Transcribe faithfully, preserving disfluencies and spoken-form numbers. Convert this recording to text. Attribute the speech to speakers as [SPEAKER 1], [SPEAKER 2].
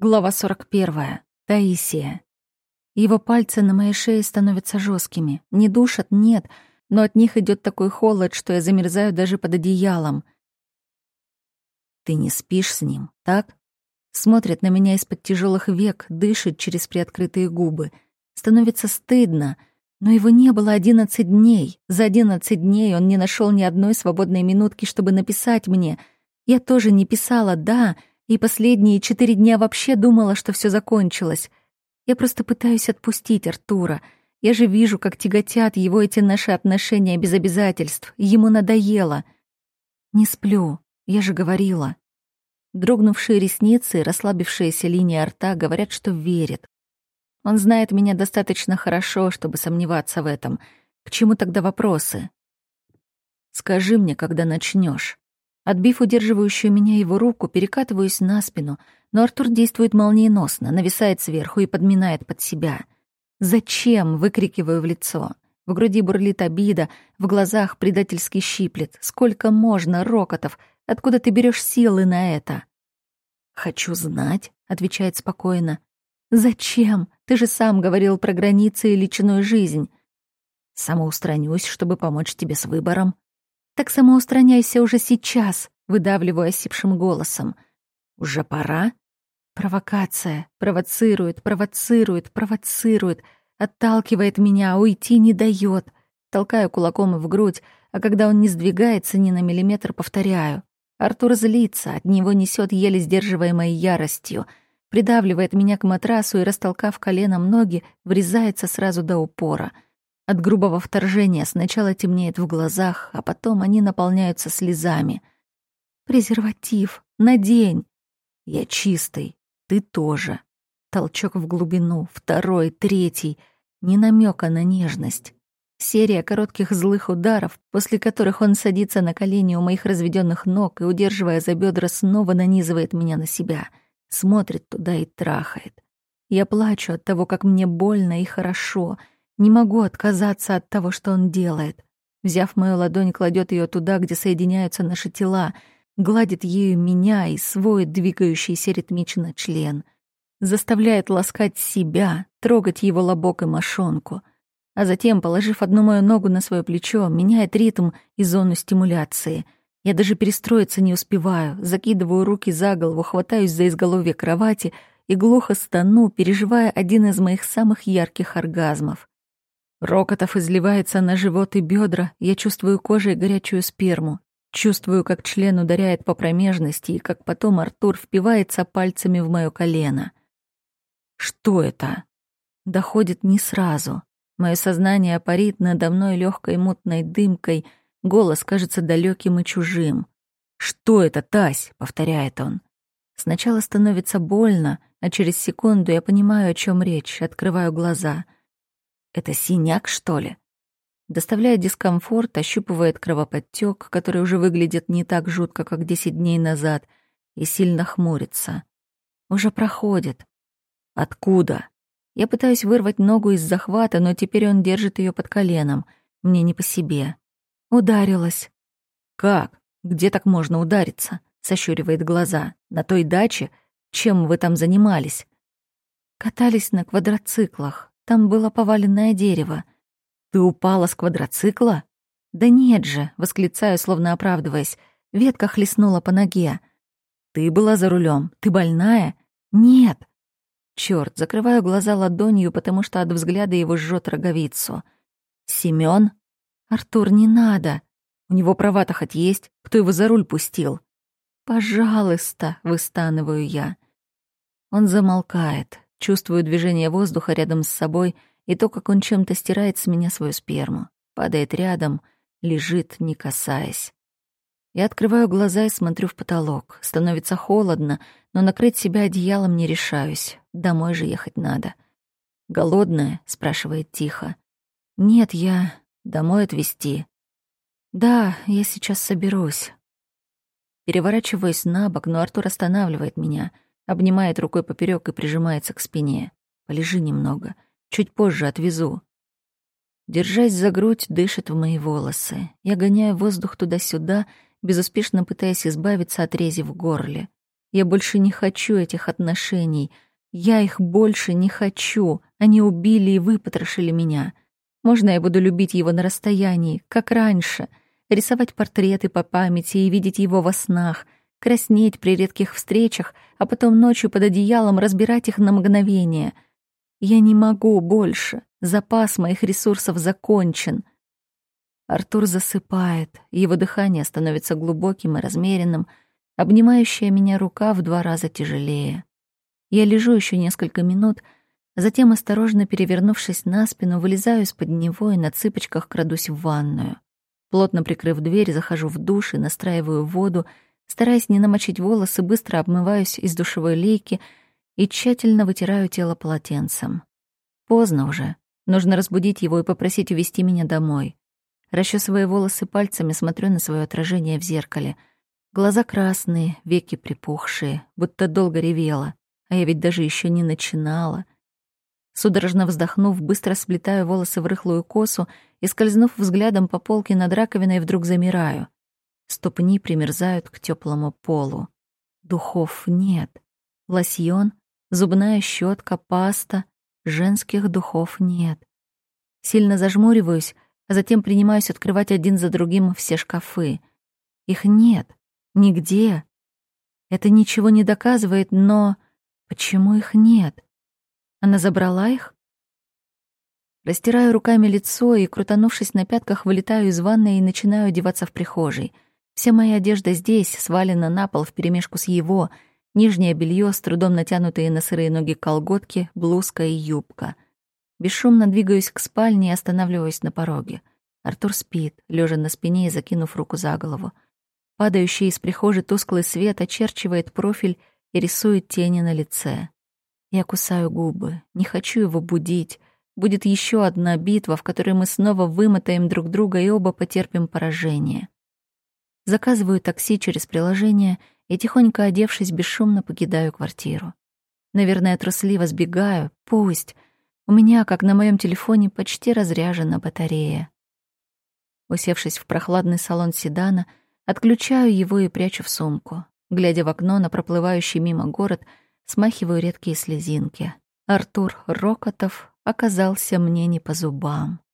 [SPEAKER 1] Глава сорок первая. Таисия. Его пальцы на моей шее становятся жесткими. Не душат, нет, но от них идет такой холод, что я замерзаю даже под одеялом. «Ты не спишь с ним, так?» Смотрит на меня из-под тяжелых век, дышит через приоткрытые губы. Становится стыдно, но его не было одиннадцать дней. За одиннадцать дней он не нашел ни одной свободной минутки, чтобы написать мне. Я тоже не писала, да, и последние четыре дня вообще думала, что все закончилось. Я просто пытаюсь отпустить Артура. Я же вижу, как тяготят его эти наши отношения без обязательств. Ему надоело. Не сплю, я же говорила. Дрогнувшие ресницы и расслабившаяся линия рта говорят, что верит. Он знает меня достаточно хорошо, чтобы сомневаться в этом. К чему тогда вопросы? «Скажи мне, когда начнешь. Отбив удерживающую меня его руку, перекатываюсь на спину, но Артур действует молниеносно, нависает сверху и подминает под себя. «Зачем?» — выкрикиваю в лицо. В груди бурлит обида, в глазах предательски щиплет. «Сколько можно, Рокотов? Откуда ты берешь силы на это?» «Хочу знать», — отвечает спокойно. «Зачем? Ты же сам говорил про границы и личную жизнь». «Самоустранюсь, чтобы помочь тебе с выбором». «Так самоустраняйся уже сейчас», — выдавливаю осипшим голосом. «Уже пора?» Провокация. Провоцирует, провоцирует, провоцирует. Отталкивает меня, а уйти не дает. Толкаю кулаком в грудь, а когда он не сдвигается ни на миллиметр, повторяю. Артур злится, от него несет еле сдерживаемой яростью. Придавливает меня к матрасу и, растолкав коленом ноги, врезается сразу до упора. От грубого вторжения сначала темнеет в глазах, а потом они наполняются слезами. «Презерватив! Надень!» «Я чистый, ты тоже!» Толчок в глубину, второй, третий, ни намека на нежность. Серия коротких злых ударов, после которых он садится на колени у моих разведённых ног и, удерживая за бедра, снова нанизывает меня на себя, смотрит туда и трахает. Я плачу от того, как мне больно и хорошо. Не могу отказаться от того, что он делает. Взяв мою ладонь, кладет ее туда, где соединяются наши тела, гладит ею меня и свой двигающийся ритмично член. Заставляет ласкать себя, трогать его лобок и мошонку. А затем, положив одну мою ногу на свое плечо, меняет ритм и зону стимуляции. Я даже перестроиться не успеваю, закидываю руки за голову, хватаюсь за изголовье кровати и глухо стану, переживая один из моих самых ярких оргазмов. Рокотов изливается на живот и бедра, я чувствую кожей горячую сперму, чувствую, как член ударяет по промежности и как потом Артур впивается пальцами в моё колено. Что это? Доходит не сразу. Мое сознание парит надо мной легкой мутной дымкой, голос кажется далеким и чужим. «Что это, Тась?» — повторяет он. Сначала становится больно, а через секунду я понимаю, о чем речь, открываю глаза. «Это синяк, что ли?» Доставляя дискомфорт, ощупывает кровоподтёк, который уже выглядит не так жутко, как десять дней назад, и сильно хмурится. Уже проходит. Откуда? Я пытаюсь вырвать ногу из захвата, но теперь он держит ее под коленом. Мне не по себе. Ударилась. «Как? Где так можно удариться?» — сощуривает глаза. «На той даче? Чем вы там занимались?» Катались на квадроциклах. Там было поваленное дерево. «Ты упала с квадроцикла?» «Да нет же», — восклицаю, словно оправдываясь. Ветка хлестнула по ноге. «Ты была за рулем. Ты больная?» «Нет». Чёрт, закрываю глаза ладонью, потому что от взгляда его жжёт роговицу. «Семён?» «Артур, не надо. У него права-то хоть есть. Кто его за руль пустил?» «Пожалуйста», — выстанываю я. Он замолкает. Чувствую движение воздуха рядом с собой и то, как он чем-то стирает с меня свою сперму. Падает рядом, лежит, не касаясь. Я открываю глаза и смотрю в потолок. Становится холодно, но накрыть себя одеялом не решаюсь. Домой же ехать надо. «Голодная?» — спрашивает тихо. «Нет, я... Домой отвезти?» «Да, я сейчас соберусь». Переворачиваюсь на бок, но Артур останавливает меня, обнимает рукой поперёк и прижимается к спине. «Полежи немного. Чуть позже отвезу». Держась за грудь, дышит в мои волосы. Я гоняю воздух туда-сюда, безуспешно пытаясь избавиться от рези в горле. Я больше не хочу этих отношений. Я их больше не хочу. Они убили и выпотрошили меня. Можно я буду любить его на расстоянии, как раньше, рисовать портреты по памяти и видеть его во снах, краснеть при редких встречах, а потом ночью под одеялом разбирать их на мгновение. Я не могу больше. Запас моих ресурсов закончен. Артур засыпает, его дыхание становится глубоким и размеренным, обнимающая меня рука в два раза тяжелее. Я лежу еще несколько минут, затем, осторожно перевернувшись на спину, вылезаю из-под него и на цыпочках крадусь в ванную. Плотно прикрыв дверь, захожу в душ и настраиваю воду, стараясь не намочить волосы, быстро обмываюсь из душевой лейки и тщательно вытираю тело полотенцем. Поздно уже. Нужно разбудить его и попросить увезти меня домой. Расчесывая волосы пальцами, смотрю на свое отражение в зеркале. Глаза красные, веки припухшие, будто долго ревела, а я ведь даже еще не начинала. Судорожно вздохнув, быстро сплетаю волосы в рыхлую косу и, скользнув взглядом по полке над раковиной, вдруг замираю. Ступни примерзают к теплому полу. Духов нет. Лосьон, зубная щетка, паста. Женских духов нет. Сильно зажмуриваюсь, а затем принимаюсь открывать один за другим все шкафы. Их нет. Нигде. Это ничего не доказывает, но... Почему их нет? Она забрала их? Растираю руками лицо и, крутанувшись на пятках, вылетаю из ванной и начинаю одеваться в прихожей. Вся моя одежда здесь, свалена на пол вперемешку с его, нижнее белье, с трудом натянутые на сырые ноги колготки, блузка и юбка. Бесшумно двигаюсь к спальне и останавливаюсь на пороге. Артур спит, лежа на спине и закинув руку за голову. Падающий из прихожей тусклый свет очерчивает профиль и рисует тени на лице. Я кусаю губы, не хочу его будить. Будет еще одна битва, в которой мы снова вымотаем друг друга и оба потерпим поражение. Заказываю такси через приложение и, тихонько одевшись, бесшумно покидаю квартиру. Наверное, трусливо сбегаю. Пусть. У меня, как на моем телефоне, почти разряжена батарея. Усевшись в прохладный салон седана, отключаю его и прячу в сумку. Глядя в окно на проплывающий мимо город, смахиваю редкие слезинки. Артур Рокотов оказался мне не по зубам.